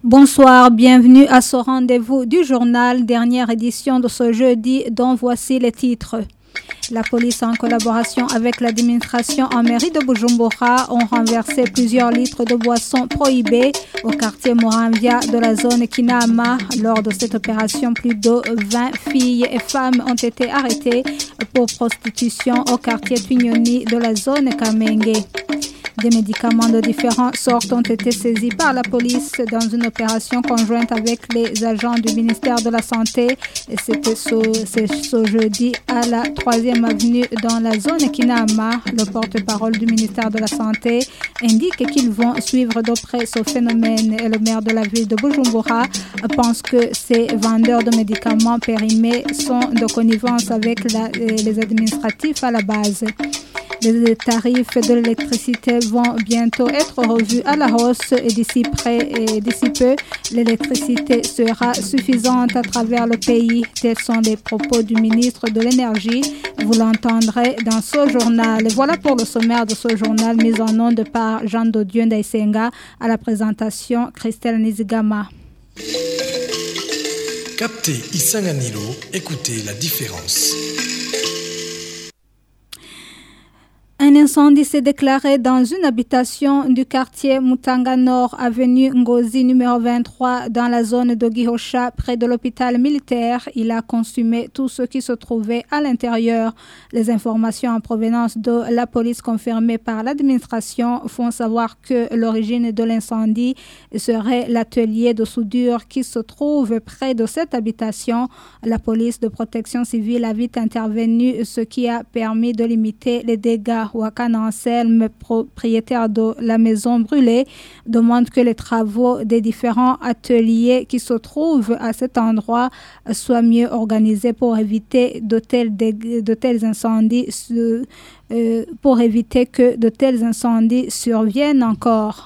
Bonsoir, bienvenue à ce rendez-vous du journal, dernière édition de ce jeudi dont voici les titres. La police en collaboration avec l'administration en mairie de Bujumbura ont renversé plusieurs litres de boissons prohibées au quartier Muramvya de la zone Kinama. Lors de cette opération, plus de 20 filles et femmes ont été arrêtées pour prostitution au quartier Twinyoni de la zone Kamenge. Des médicaments de différentes sortes ont été saisis par la police dans une opération conjointe avec les agents du ministère de la Santé. Et c'était ce jeudi à la 3e avenue dans la zone Kinama. Le porte-parole du ministère de la Santé indique qu'ils vont suivre de près ce phénomène. Et le maire de la ville de Bujumbura pense que ces vendeurs de médicaments périmés sont de connivence avec les administratifs à la base. Les tarifs de l'électricité vont bientôt être revus à la hausse et d'ici peu, l'électricité sera suffisante à travers le pays. Tels sont les propos du ministre de l'Énergie. Vous l'entendrez dans ce journal. Voilà pour le sommaire de ce journal mis en onde par Jean Dodieu Ndaisenga. À la présentation, Christelle Nizigama. Captez Isanganilo, écoutez la différence. Un incendie s'est déclaré dans une habitation du quartier Mutanga Nord, avenue Ngozi numéro 23, dans la zone de Gihosha, près de l'hôpital militaire. Il a consumé tout ce qui se trouvait à l'intérieur. Les informations en provenance de la police confirmées par l'administration font savoir que l'origine de l'incendie serait l'atelier de soudure qui se trouve près de cette habitation. La police de protection civile a vite intervenu, ce qui a permis de limiter les dégâts. Wakan Anselme, propriétaire de la maison brûlée, demande que les travaux des différents ateliers qui se trouvent à cet endroit soient mieux organisés pour éviter de tels incendies, pour éviter que de tels incendies surviennent encore.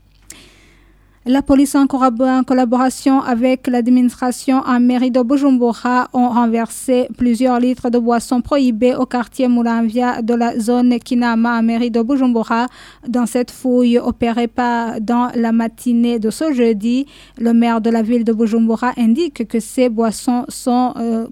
La police en collaboration avec l'administration en mairie de Bujumbura ont renversé plusieurs litres de boissons prohibées au quartier Muramvya de la zone Kinama en mairie de Bujumbura. Dans cette fouille opérée dans la matinée de ce jeudi, le maire de la ville de Bujumbura indique que ces boissons sont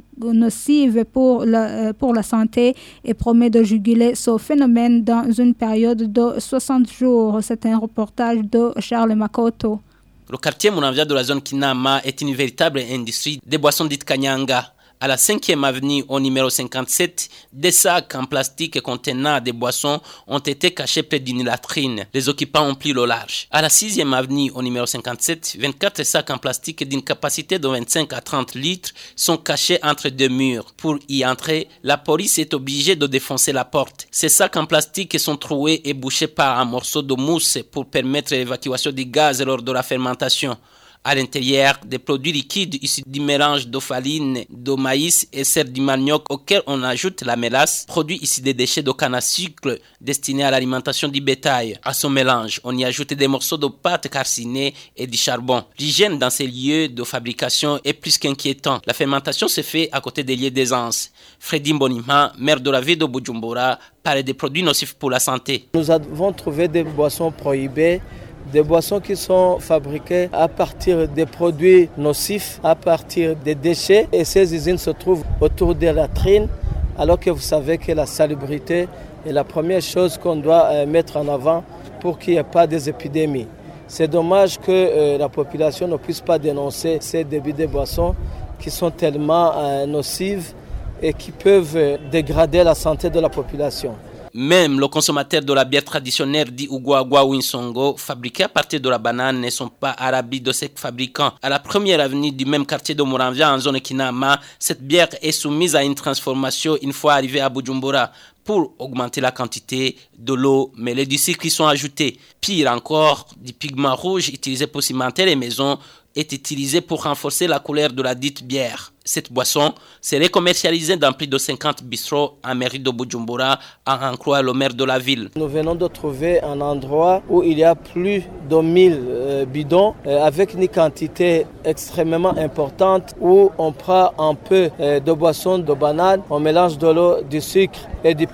nocives pour la santé et promet de juguler ce phénomène dans une période de 60 jours. C'est un reportage de Charles Makoto. Le quartier Muramvya de la zone Kinama est une véritable industrie des boissons dites Kanyanga. À la 5e avenue au numéro 57, des sacs en plastique contenant des boissons ont été cachés près d'une latrine. Les occupants ont pris le large. À la 6e avenue au numéro 57, 24 sacs en plastique d'une capacité de 25 à 30 litres sont cachés entre deux murs. Pour y entrer, la police est obligée de défoncer la porte. Ces sacs en plastique sont troués et bouchés par un morceau de mousse pour permettre l'évacuation du gaz lors de la fermentation. À l'intérieur, des produits liquides issus du mélange de farine, de maïs et celle du manioc auquel on ajoute la mélasse, produit issus des déchets de canne à sucre destinés à l'alimentation du bétail. À ce mélange, on y ajoute des morceaux de pâte calcinée et du charbon. L'hygiène dans ces lieux de fabrication est plus qu'inquiétant. La fermentation se fait à côté des lieux d'aisance. Freddy Mbonima, maire de la ville de Bujumbura, parle des produits nocifs pour la santé. Nous avons trouvé des boissons prohibées, des boissons qui sont fabriquées à partir des produits nocifs, à partir des déchets. Et ces usines se trouvent autour des latrines, alors que vous savez que la salubrité est la première chose qu'on doit mettre en avant pour qu'il n'y ait pas des épidémies. C'est dommage que la population ne puisse pas dénoncer ces débits de boissons qui sont tellement nocives et qui peuvent dégrader la santé de la population. Même le consommateur de la bière traditionnelle dit Uguagua Winsongo, fabriquée à partir de la banane, ne sont pas à l'abri de ces fabricants. À la première avenue du même quartier de Muramvya, en zone Kinama, cette bière est soumise à une transformation une fois arrivée à Bujumbura pour augmenter la quantité de l'eau, mais les du sucre qui sont ajoutés. Pire encore, du pigment rouge utilisé pour cimenter les maisons est utilisé pour renforcer la couleur de la dite bière. Cette boisson serait commercialisée dans plus de 50 bistrots en mairie de Bujumbura, à en croire le maire de la ville. Nous venons de trouver un endroit où il y a plus de 1000 bidons avec une quantité extrêmement importante où on prend un peu de boisson de banane, on mélange de l'eau, du sucre et du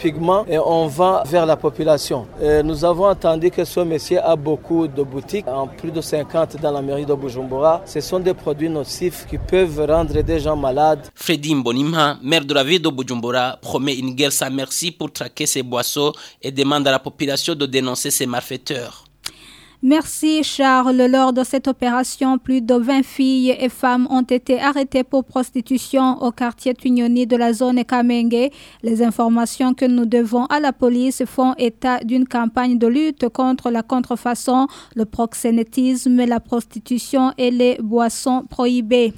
pigments et on vend vers la population. Nous avons entendu que ce monsieur a beaucoup de boutiques, en plus de 50 dans la mairie de Bujumbura. Ce sont des produits nocifs qui peuvent rendre des gens malades. Freddy Mbonimha, maire de la ville de Bujumbura, promet une guerre sans merci pour traquer ces boissons et demande à la population de dénoncer ces malfaiteurs. Merci Charles. Lors de cette opération, plus de 20 filles et femmes ont été arrêtées pour prostitution au quartier Tunyoni de la zone Kamenge. Les informations que nous devons à la police font état d'une campagne de lutte contre la contrefaçon, le proxénétisme, la prostitution et les boissons prohibées.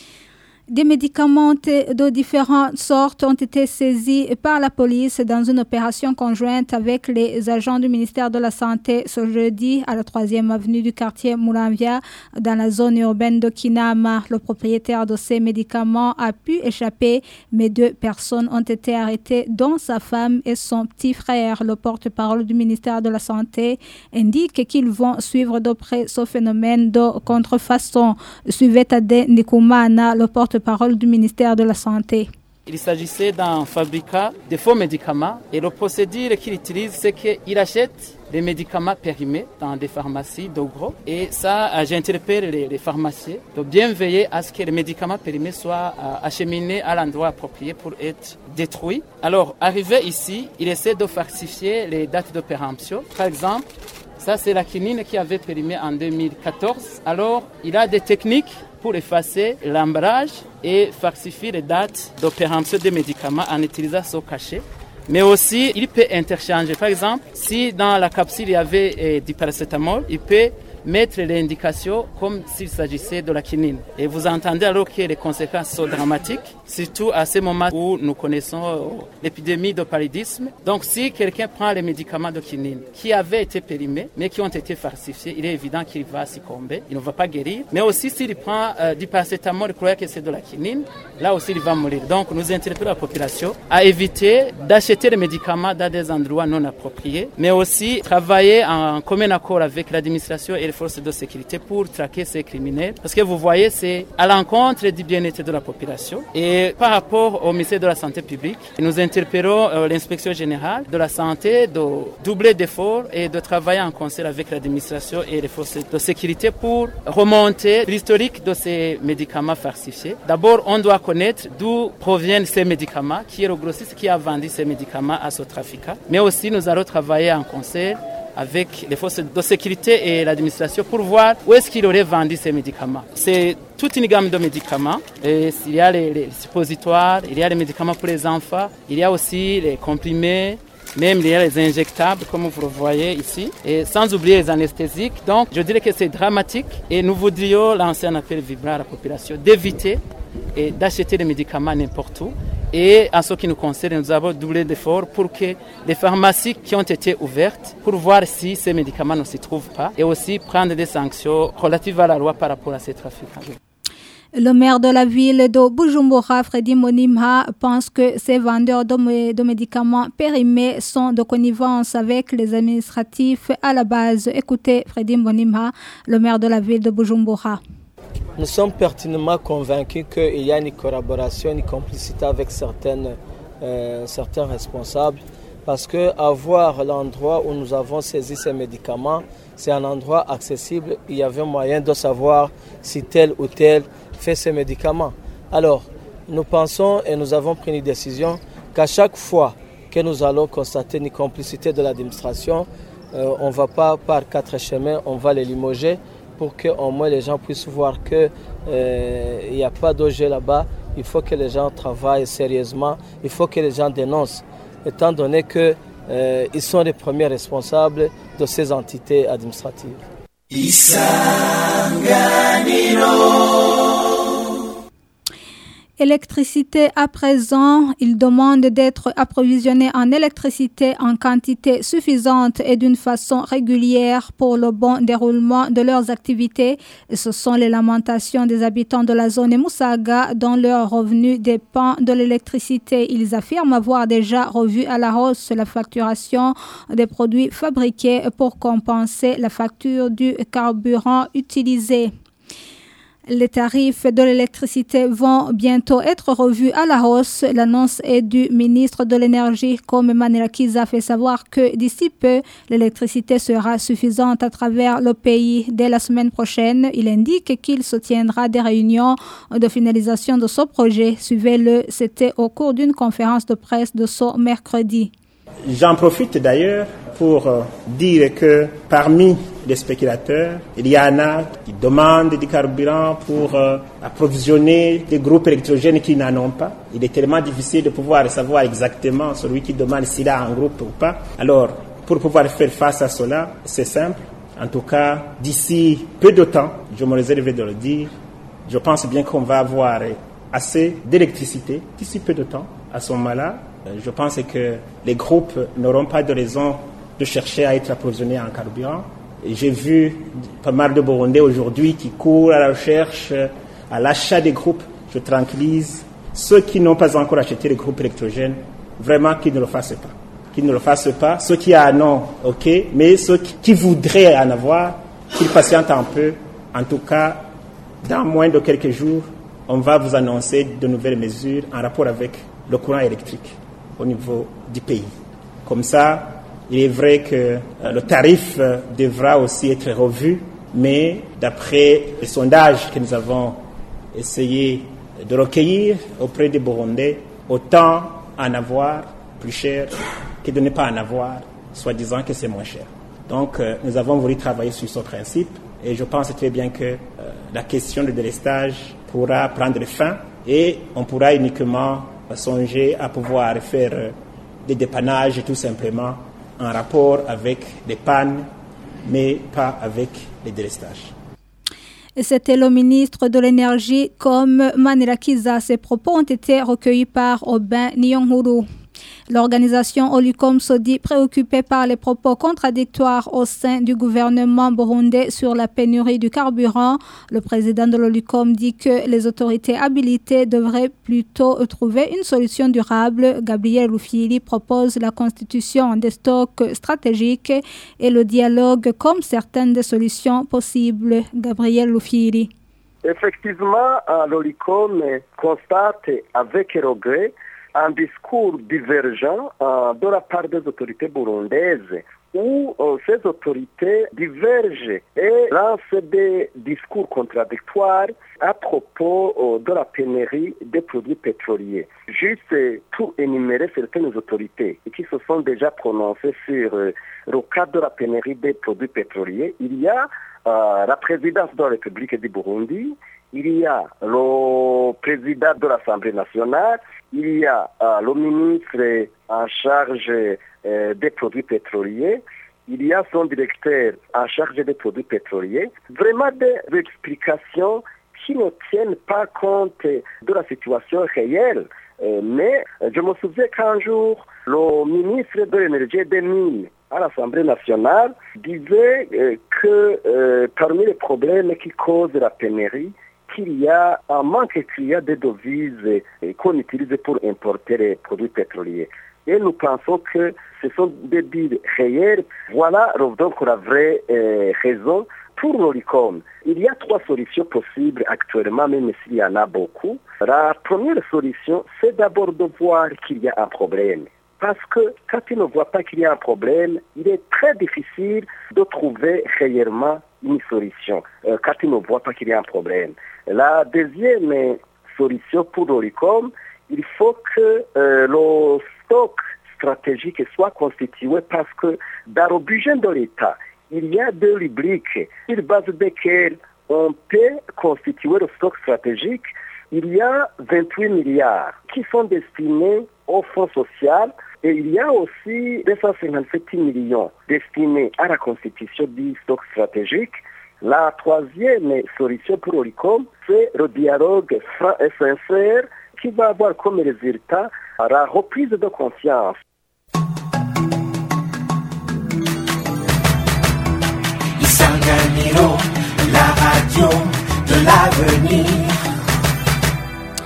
Des médicaments de différentes sortes ont été saisis par la police dans une opération conjointe avec les agents du ministère de la Santé ce jeudi à la 3e avenue du quartier Muramvya dans la zone urbaine de Kinama. Le propriétaire de ces médicaments a pu échapper, mais 2 personnes ont été arrêtées, dont sa femme et son petit frère. Le porte-parole du ministère de la Santé indique qu'ils vont suivre de près ce phénomène de contrefaçon. Suivez Tade Ndikumana, le porte-parole du ministère de la Santé. Il s'agissait d'un fabricant de faux médicaments et le procédé qu'il utilise, c'est qu'il achète des médicaments périmés dans des pharmacies de gros. Et ça, j'interpelle les pharmaciens de bien veiller à ce que les médicaments périmés soient acheminés à l'endroit approprié pour être détruits. Alors, arrivé ici, il essaie de falsifier les dates de péremption. Par exemple, ça, c'est la quinine qui avait périmé en 2014. Alors, il a des techniques pour effacer l'emballage et falsifier les dates de péremption des médicaments en utilisant ce cachet. Mais aussi, il peut interchanger. Par exemple, si dans la capsule il y avait du paracétamol, il peut mettre l'indication comme s'il s'agissait de la quinine. Et vous entendez alors que les conséquences sont dramatiques, surtout à ce moment où nous connaissons l'épidémie de paludisme. Donc si quelqu'un prend les médicaments de quinine qui avaient été périmés, mais qui ont été falsifiés, il est évident qu'il va succomber, il ne va pas guérir. Mais aussi s'il prend du paracétamol, il croit que c'est de la quinine, là aussi il va mourir. Donc nous interpellons la population à éviter d'acheter les médicaments dans des endroits non appropriés, mais aussi travailler en commun accord avec l'administration et les forces de sécurité pour traquer ces criminels. Parce que vous voyez, c'est à l'encontre du bien-être de la population. Et par rapport au ministère de la Santé publique, nous interpellons l'inspection générale de la santé de doubler d'efforts et de travailler en concert avec l'administration et les forces de sécurité pour remonter l'historique de ces médicaments falsifiés. D'abord, on doit connaître d'où proviennent ces médicaments, qui est le grossiste qui a vendu ces médicaments à ce trafiquant. Mais aussi, nous allons travailler en concert avec les forces de sécurité et l'administration pour voir où est-ce qu'il aurait vendu ces médicaments. C'est toute une gamme de médicaments. Et il y a les suppositoires, il y a les médicaments pour les enfants, il y a aussi les comprimés, même il y a les injectables comme vous le voyez ici, et sans oublier les anesthésiques. Donc je dirais que c'est dramatique et nous voudrions lancer un appel vibrant à la population d'éviter et d'acheter les médicaments n'importe où. Et en ce qui nous concerne, nous avons doublé d'efforts pour que les pharmacies qui ont été ouvertes, pour voir si ces médicaments ne s'y trouvent pas, et aussi prendre des sanctions relatives à la loi par rapport à ces trafiquants. Le maire de la ville de Bujumbura, Freddy Mbonimha, pense que ces vendeurs de médicaments périmés sont de connivence avec les administratifs à la base. Écoutez Freddy Mbonimha, le maire de la ville de Bujumbura. Nous sommes pertinemment convaincus qu'il y a une collaboration, une complicité avec certains responsables, parce qu'avoir l'endroit où nous avons saisi ces médicaments, c'est un endroit accessible. Il y avait moyen de savoir si tel ou tel fait ces médicaments. Alors, nous pensons et nous avons pris une décision qu'à chaque fois que nous allons constater une complicité de l'administration, on ne va pas par 4 chemins, on va les limoger, pour qu'au moins les gens puissent voir qu'il n'y a pas d'OG là-bas. Il faut que les gens travaillent sérieusement, il faut que les gens dénoncent, étant donné qu'ils sont les premiers responsables de ces entités administratives. Électricité à présent, ils demandent d'être approvisionnés en électricité en quantité suffisante et d'une façon régulière pour le bon déroulement de leurs activités. Et ce sont les lamentations des habitants de la zone Musaga dont leur revenu dépend de l'électricité. Ils affirment avoir déjà revu à la hausse la facturation des produits fabriqués pour compenser la facture du carburant utilisé. Les tarifs de l'électricité vont bientôt être revus à la hausse. L'annonce est du ministre de l'Énergie, comme Manirakiza fait savoir que d'ici peu, l'électricité sera suffisante à travers le pays. Dès la semaine prochaine, il indique qu'il se tiendra des réunions de finalisation de ce projet. Suivez-le, c'était au cours d'une conférence de presse de ce mercredi. J'en profite d'ailleurs pour dire que parmi les spéculateurs, il y en a qui demandent du carburant pour approvisionner des groupes électrogènes qui n'en ont pas. Il est tellement difficile de pouvoir savoir exactement celui qui demande s'il a un groupe ou pas. Alors, pour pouvoir faire face à cela, c'est simple. En tout cas, d'ici peu de temps, je me réserve de le dire, je pense bien qu'on va avoir assez d'électricité d'ici peu de temps. À ce moment-là, je pense que les groupes n'auront pas de raison de chercher à être approvisionnés en carburant. Et j'ai vu pas mal de Burundais aujourd'hui qui courent à la recherche, à l'achat des groupes. Je tranquillise ceux qui n'ont pas encore acheté les groupes électrogènes, vraiment qu'ils ne le fassent pas. Qu'ils ne le fassent pas. Ceux qui en ont, ok, mais ceux qui voudraient en avoir, qu'ils patientent un peu. En tout cas, dans moins de quelques jours, on va vous annoncer de nouvelles mesures en rapport avec le courant électrique au niveau du pays. Comme ça, il est vrai que le tarif devra aussi être revu, mais d'après les sondages que nous avons essayé de recueillir auprès des Burundais, autant en avoir plus cher que de ne pas en avoir, soi-disant que c'est moins cher. Donc, nous avons voulu travailler sur ce principe et je pense très bien que la question de délestage pourra prendre fin et on pourra uniquement songer à pouvoir faire des dépannages tout simplement en rapport avec les pannes, mais pas avec les délestages. C'était le ministre de l'Énergie comme Manirakiza. Ces propos ont été recueillis par Aubin Nyonghuru. L'organisation Olicom se dit préoccupée par les propos contradictoires au sein du gouvernement burundais sur la pénurie du carburant. Le président de l'Olicom dit que les autorités habilitées devraient plutôt trouver une solution durable. Gabriel Rufyiri propose la constitution des stocks stratégiques et le dialogue comme certaines des solutions possibles. Gabriel Rufyiri. Effectivement, l'Olicom constate avec regret un discours divergent de la part des autorités burundaises où ces autorités divergent et lancent des discours contradictoires à propos de la pénurie des produits pétroliers. Juste pour énumérer certaines autorités qui se sont déjà prononcées sur le cas de la pénurie des produits pétroliers, il y a la présidence de la République du Burundi, il y a le président de l'Assemblée nationale, il y a le ministre en charge des produits pétroliers, il y a son directeur en charge des produits pétroliers. Vraiment des explications qui ne tiennent pas compte de la situation réelle. Mais je me souviens qu'un jour, le ministre de l'Énergie et des Mines à l'Assemblée nationale disait que parmi les problèmes qui causent la pénurie, qu'il y a un manque criant de devises qu'on utilise pour importer les produits pétroliers. Et nous pensons que ce sont des dires réels. Voilà donc la vraie raison pour l'Olicom. Il y a 3 solutions possibles actuellement, même s'il y en a beaucoup. La première solution, c'est d'abord de voir qu'il y a un problème. Parce que quand tu ne vois pas qu'il y a un problème, il est très difficile de trouver réellement une solution quand tu ne vois pas qu'il y a un problème. La deuxième solution pour l'Olicom, il faut que le stock stratégique soit constitué parce que dans le budget de l'État, il y a 2 rubriques sur base desquelles on peut constituer le stock stratégique. Il y a 28 milliards qui sont destinés au fonds social et il y a aussi 257 millions destinés à la constitution du stock stratégique. La troisième solution pour l'Olicom, c'est le dialogue franc et sincère qui va avoir comme résultat la reprise de confiance. Isanganiro, la radio de l'avenir.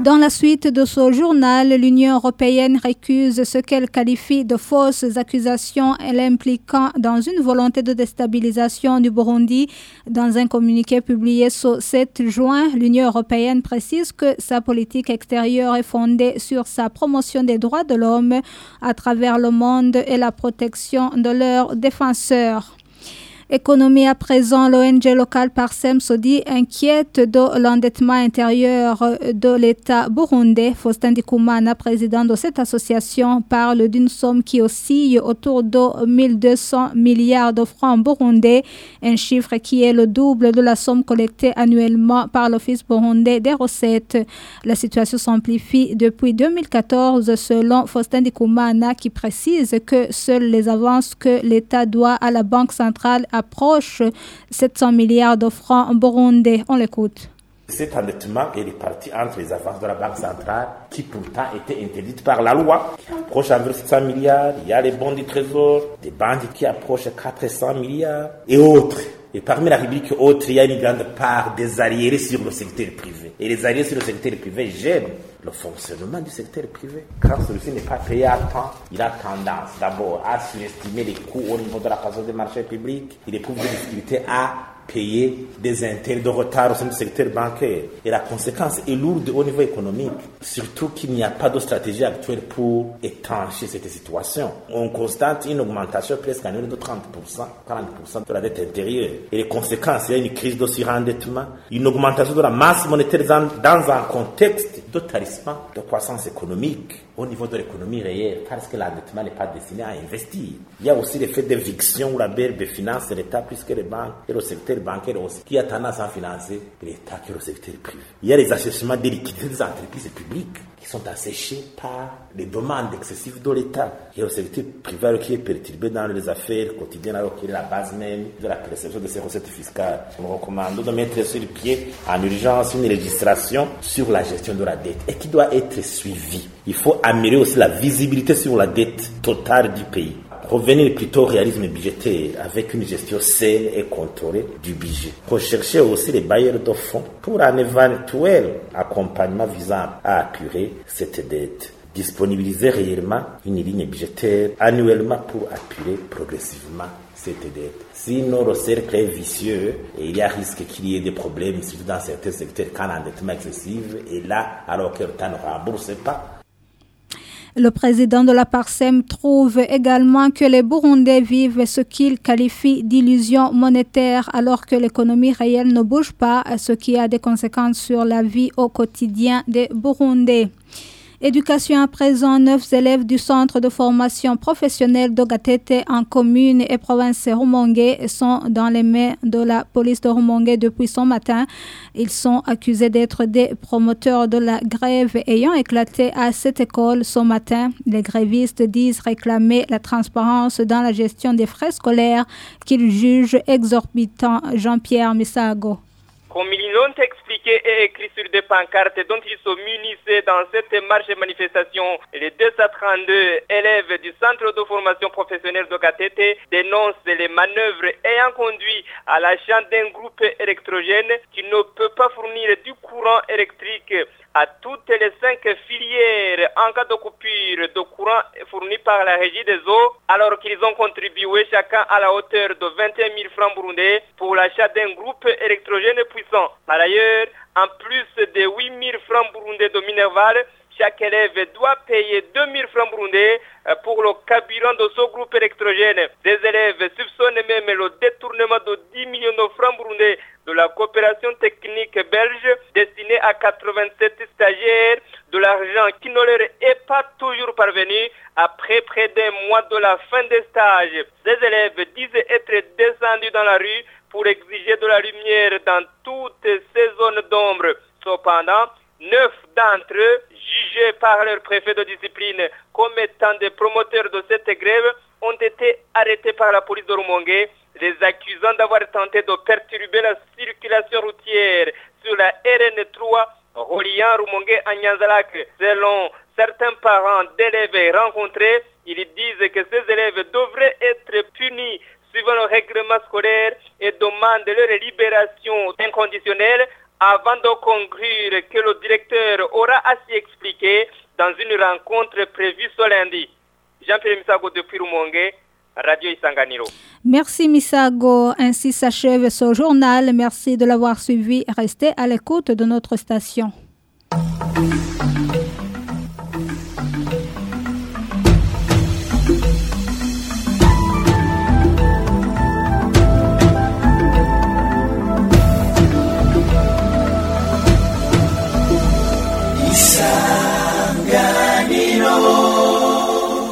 Dans la suite de ce journal, l'Union européenne récuse ce qu'elle qualifie de fausses accusations l'impliquant dans une volonté de déstabilisation du Burundi. Dans un communiqué publié ce 7 juin, l'Union européenne précise que sa politique extérieure est fondée sur sa promotion des droits de l'homme à travers le monde et la protection de leurs défenseurs. Économie à présent, l'ONG locale Parsem se dit inquiète de l'endettement intérieur de l'État burundais. Faustin Ndikumana, président de cette association, parle d'une somme qui oscille autour de 1200 milliards de francs burundais, un chiffre qui est le double de la somme collectée annuellement par l'Office burundais des recettes. La situation s'amplifie depuis 2014 selon Faustin Ndikumana, qui précise que seules les avances que l'État doit à la Banque centrale approche 700 milliards de francs burundais. On l'écoute. Cet endettement est réparti entre les avances de la Banque centrale qui pourtant étaient interdites par la loi, qui approchent environ 700 milliards. Il y a les bons du trésor, des banques qui approchent 400 milliards et autres. Et parmi la rubrique autres, il y a une grande part des arriérés sur le secteur privé. Et les arriérés sur le secteur privé gênent le fonctionnement du secteur privé. Quand celui-ci n'est pas payé à temps, il a tendance d'abord à surestimer les coûts au niveau de la façon des marchés publics. Il éprouve des difficultés à payer des intérêts de retard au sein du secteur bancaire. Et la conséquence est lourde au niveau économique. Surtout qu'il n'y a pas de stratégie actuelle pour étancher cette situation. On constate une augmentation presque annuelle de 30%, 40% de la dette intérieure. Et les conséquences, il y a une crise de surendettement, une augmentation de la masse monétaire dans un contexte de tarissement de croissance économique au niveau de l'économie réelle, parce que l'endettement n'est pas destiné à investir. Il y a aussi l'effet d'éviction où la BRB finance l'État puisque les banques et le secteur bancaire aussi, qui a tendance à financer l'État que le secteur privé. Il y a les assèchements des liquidités des entreprises publiques qui sont asséchées par les demandes excessives de l'État. Il y a le secteur privé qui est perturbé dans les affaires quotidiennes alors qu'il est la base même de la perception de ces recettes fiscales. Nous recommandons de mettre sur le pied en urgence une législation sur la gestion de la dette et qui doit être suivie. Il faut améliorer aussi la visibilité sur la dette totale du pays. Revenir plutôt au réalisme budgétaire avec une gestion saine et contrôlée du budget. Rechercher aussi les bailleurs de fonds pour un éventuel accompagnement visant à apurer cette dette. Disponibiliser réellement une ligne budgétaire annuellement pour apurer progressivement cette dette. Sinon, le cercle est vicieux et il y a risque qu'il y ait des problèmes, surtout dans certains secteurs, quand l'endettement excessif est là, alors que l'État ne rembourse pas. Le président de la Parsem trouve également que les Burundais vivent ce qu'il qualifie d'illusion monétaire alors que l'économie réelle ne bouge pas, ce qui a des conséquences sur la vie au quotidien des Burundais. Éducation à présent, 9 élèves du centre de formation professionnelle d'Ogatete en commune et province Rumongue sont dans les mains de la police de Rumongue depuis ce matin. Ils sont accusés d'être des promoteurs de la grève ayant éclaté à cette école ce matin. Les grévistes disent réclamer la transparence dans la gestion des frais scolaires qu'ils jugent exorbitants. Jean-Pierre Misago. Comme ils l'ont expliqué et écrit sur des pancartes dont ils sont munissés dans cette marche et manifestation, les 232 élèves du centre de formation professionnelle d'Ogatete dénoncent les manœuvres ayant conduit à l'achat d'un groupe électrogène qui ne peut pas fournir du courant électrique à toutes les 5 filières en cas de coupure de courant fourni par la régie des eaux, alors qu'ils ont contribué chacun à la hauteur de 21 000 francs burundais pour l'achat d'un groupe électrogène puissant. Par ailleurs, en plus de 8 000 francs burundais de Minerval, chaque élève doit payer 2 000 francs burundais pour le carburant de ce groupe électrogène. Des élèves soupçonnent même le détournement de 10 millions de francs burundais de la coopération technique belge destinée à 87 stagiaires, de l'argent qui ne leur est pas toujours parvenu après près d'un mois de la fin des stages. Ces élèves disent être descendus dans la rue pour exiger de la lumière dans toutes ces zones d'ombre. Cependant, 9 d'entre eux, jugés par leur préfet de discipline comme étant des promoteurs de cette grève, ont été arrêtés par la police de Rumongue, les accusant d'avoir tenté de perturber la circulation routière sur la RN3 reliant Rumongue à Nyanzalak. Selon certains parents d'élèves rencontrés, ils disent que ces élèves devraient être punis suivant le règlement scolaire et demandent leur libération inconditionnelle avant de conclure que le directeur aura à s'y expliquer dans une rencontre prévue ce lundi. Jean-Pierre Misago depuis Rumonge, Radio Isanganiro. Merci Misago. Ainsi s'achève ce journal. Merci de l'avoir suivi. Restez à l'écoute de notre station.